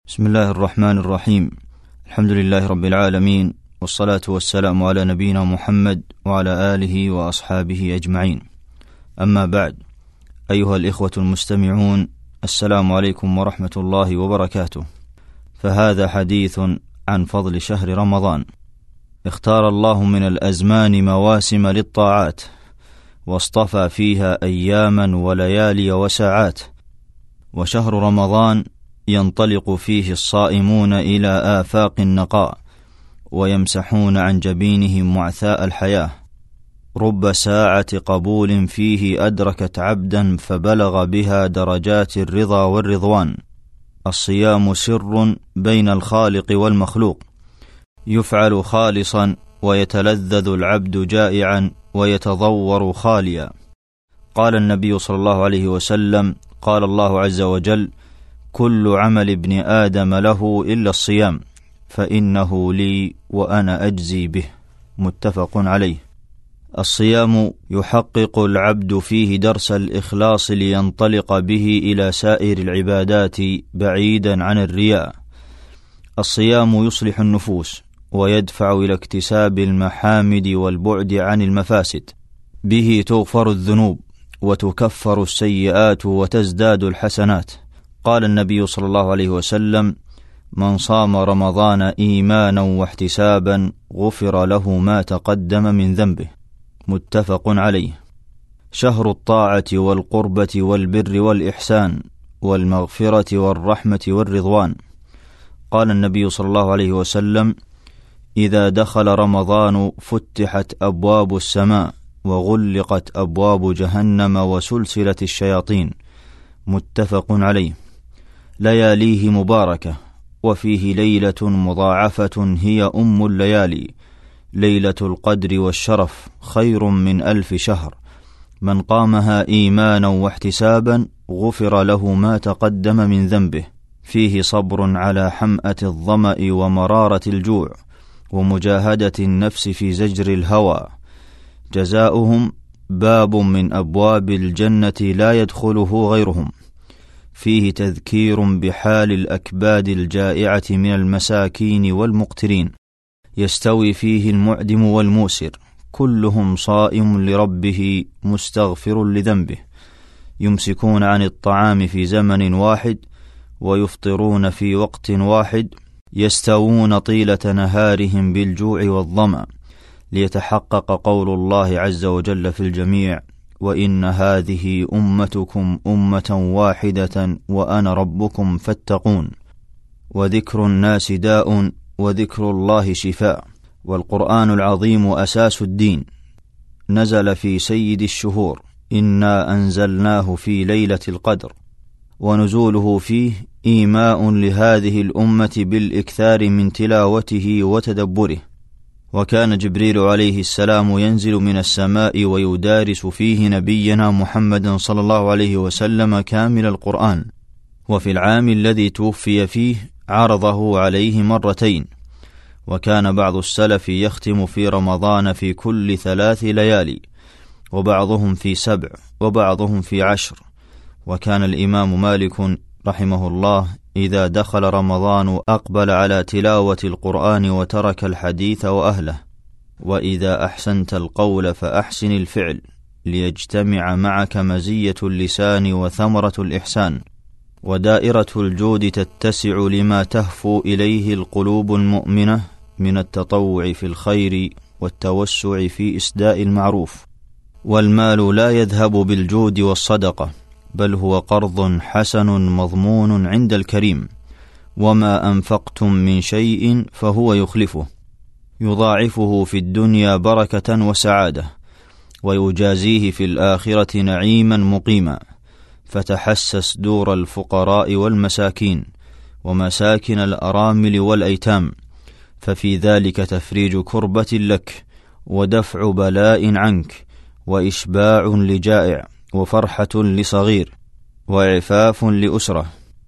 بسم الله الرحمن الرحيم. الحمد لله رب العالمين، والصلاة والسلام على نبينا محمد وعلى آله وأصحابه أجمعين. أما بعد، أيها الإخوة المستمعون، السلام عليكم ورحمة الله وبركاته. فهذا حديث عن فضل شهر رمضان. اختار الله من الأزمان مواسم للطاعات، واصطفى فيها أياما وليالي وساعات. وشهر رمضان ينطلق فيه الصائمون إلى آفاق النقاء، ويمسحون عن جبينهم معثاء الحياة. رب ساعة قبول فيه أدركت عبدا فبلغ بها درجات الرضا والرضوان. الصيام سر بين الخالق والمخلوق، يفعل خالصا ويتلذذ العبد جائعا ويتضور خاليا. قال النبي صلى الله عليه وسلم: قال الله عز وجل: كل عمل ابن آدم له إلا الصيام فإنه لي وأنا أجزي به. متفق عليه. الصيام يحقق العبد فيه درس الإخلاص لينطلق به إلى سائر العبادات بعيدا عن الرياء. الصيام يصلح النفوس ويدفع إلى اكتساب المحامد والبعد عن المفاسد. به تغفر الذنوب وتكفر السيئات وتزداد الحسنات. قال النبي صلى الله عليه وسلم: من صام رمضان إيمانا واحتسابا غفر له ما تقدم من ذنبه. متفق عليه. شهر الطاعة والقربة والبر والإحسان والمغفرة والرحمة والرضوان. قال النبي صلى الله عليه وسلم: إذا دخل رمضان فتحت أبواب السماء وغلقت أبواب جهنم وسلسلة الشياطين. متفق عليه. لياليه مباركة، وفيه ليلة مضاعفة هي أم الليالي، ليلة القدر والشرف، خير من 1000 شهر. من قامها إيمانا واحتسابا غفر له ما تقدم من ذنبه. فيه صبر على حمأة الظمأ ومرارة الجوع، ومجاهدة النفس في زجر الهوى. جزاؤهم باب من أبواب الجنة لا يدخله غيرهم. فيه تذكير بحال الأكباد الجائعة من المساكين والمقترين. يستوي فيه المعدم والموسر، كلهم صائم لربه مستغفر لذنبه. يمسكون عن الطعام في زمن واحد ويفطرون في وقت واحد. يستوون طيلة نهارهم بالجوع والظمأ، ليتحقق قول الله عز وجل في الجميع: وإن هذه أمتكم أمة واحدة وأنا ربكم فاتقون. وذكر الناس داء وذكر الله شفاء. والقرآن العظيم أساس الدين، نزل في سيد الشهور: إنا أنزلناه في ليلة القدر. ونزوله فيه إيماء لهذه الأمة بالإكثار من تلاوته وتدبره. وكان جبريل عليه السلام ينزل من السماء ويدارس فيه نبينا محمد صلى الله عليه وسلم كامل القرآن. وفي العام الذي توفي فيه عرضه عليه مرتين. وكان بعض السلف يختم في رمضان في كل 3 ليالي، وبعضهم في 7 وبعضهم في 10. وكان الإمام مالك رحمه الله إذا دخل رمضان أقبل على تلاوة القرآن وترك الحديث وأهله. وإذا أحسنت القول فأحسن الفعل، ليجتمع معك مزية اللسان وثمرة الإحسان. ودائرة الجود تتسع لما تهفو إليه القلوب المؤمنة من التطوع في الخير والتوسع في إسداء المعروف. والمال لا يذهب بالجود والصدقة، بل هو قرض حسن مضمون عند الكريم. وما أنفقتم من شيء فهو يخلفه، يضاعفه في الدنيا بركة وسعادة، ويجازيه في الآخرة نعيما مقيما. فتحسس دور الفقراء والمساكين ومساكن الأرامل والأيتام، ففي ذلك تفريج كربة لك، ودفع بلاء عنك، وإشباع لجائع، وفرحة لصغير، وإعفاف لأسرة،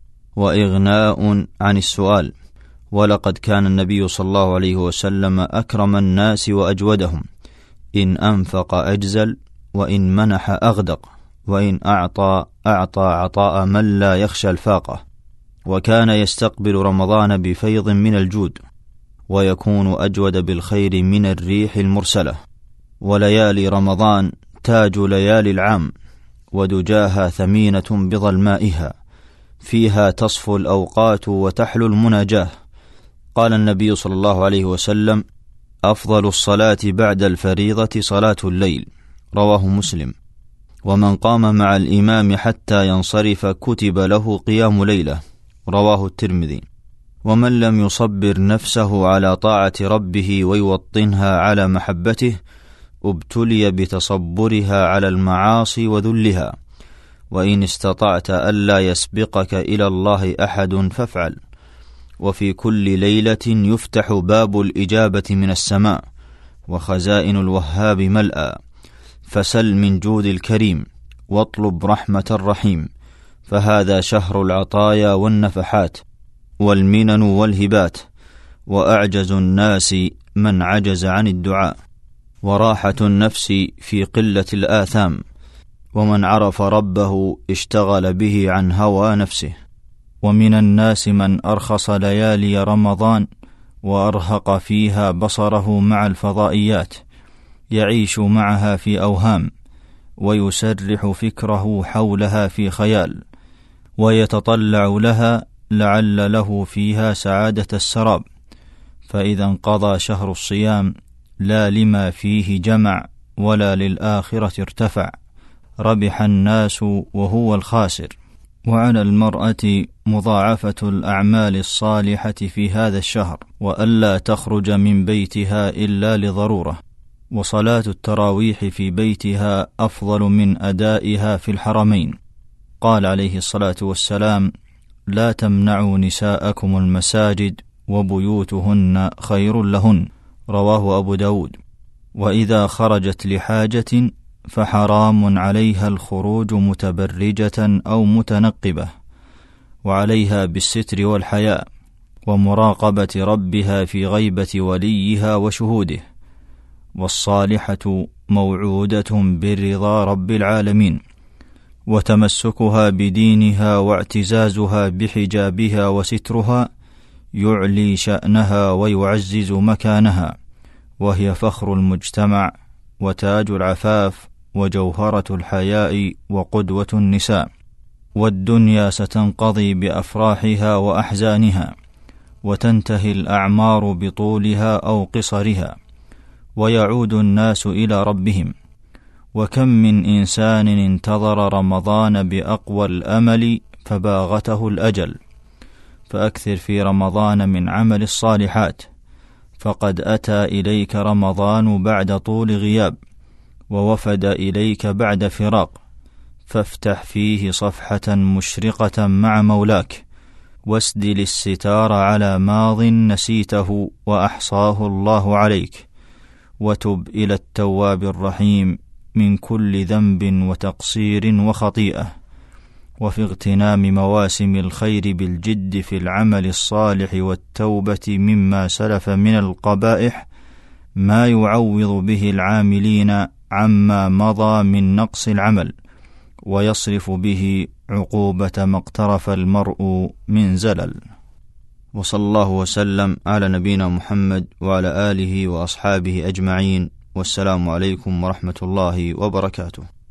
وإغناء عن السؤال. ولقد كان النبي صلى الله عليه وسلم أكرم الناس وأجودهم، إن أنفق أجزل، وإن منح أغدق، وإن أعطى عطاء من لا يخشى الفاقة. وكان يستقبل رمضان بفيض من الجود، ويكون أجود بالخير من الريح المرسلة. وليالي رمضان تاج ليالي العام، ودجاها ثمينة بظلمائها، فيها تصفو الأوقات وتحلو المناجاه. قال النبي صلى الله عليه وسلم: أفضل الصلاة بعد الفريضة صلاة الليل، رواه مسلم. ومن قام مع الإمام حتى ينصرف كتب له قيام ليلة، رواه الترمذي. ومن لم يصبر نفسه على طاعة ربه ويوطنها على محبته ابتلي بتصبرها على المعاصي وذلها. وإن استطعت ألا يسبقك إلى الله أحد فافعل. وفي كل ليلة يفتح باب الإجابة من السماء، وخزائن الوهاب ملأى، فسل من جود الكريم، واطلب رحمة الرحيم. فهذا شهر العطايا والنفحات والمنن والهبات، وأعجز الناس من عجز عن الدعاء، وراحة النفس في قلة الآثام، ومن عرف ربه اشتغل به عن هوى نفسه. ومن الناس من أرخص ليالي رمضان وأرهق فيها بصره مع الفضائيات، يعيش معها في أوهام، ويسرح فكره حولها في خيال، ويتطلع لها لعل له فيها سعادة السراب. فإذا انقضى شهر الصيام لا لما فيه جمع ولا للآخرة ارتفع، ربح الناس وهو الخاسر. وعلى المرأة مضاعفة الأعمال الصالحة في هذا الشهر، وألا تخرج من بيتها إلا لضرورة. وصلاة التراويح في بيتها أفضل من أدائها في الحرمين. قال عليه الصلاة والسلام: لا تمنعوا نساءكم المساجد وبيوتهن خير لهن، رواه أبو داود. وإذا خرجت لحاجة فحرام عليها الخروج متبرجة أو متنقبة، وعليها بالستر والحياء، ومراقبة ربها في غيبة وليها وشهوده. والصالحة موعودة برضا رب العالمين، وتمسكها بدينها واعتزازها بحجابها وسترها يعلي شأنها ويعزز مكانها، وهي فخر المجتمع وتاج العفاف وجوهرة الحياء وقدوة النساء. والدنيا ستنقضي بأفراحها وأحزانها، وتنتهي الأعمار بطولها أو قصرها، ويعود الناس إلى ربهم. وكم من إنسان انتظر رمضان بأقوى الأمل فباغته الأجل. فأكثر في رمضان من عمل الصالحات، فقد أتى إليك رمضان بعد طول غياب، ووفد إليك بعد فراق، فافتح فيه صفحة مشرقة مع مولاك، واسدل الستار على ماض نسيته وأحصاه الله عليك، وتب إلى التواب الرحيم من كل ذنب وتقصير وخطيئة. وفي اغتنام مواسم الخير بالجد في العمل الصالح والتوبة مما سلف من القبائح ما يعوض به العاملين عما مضى من نقص العمل، ويصرف به عقوبة ما اقترف المرء من زلل. وصلى الله وسلم على نبينا محمد وعلى آله وأصحابه أجمعين، والسلام عليكم ورحمة الله وبركاته.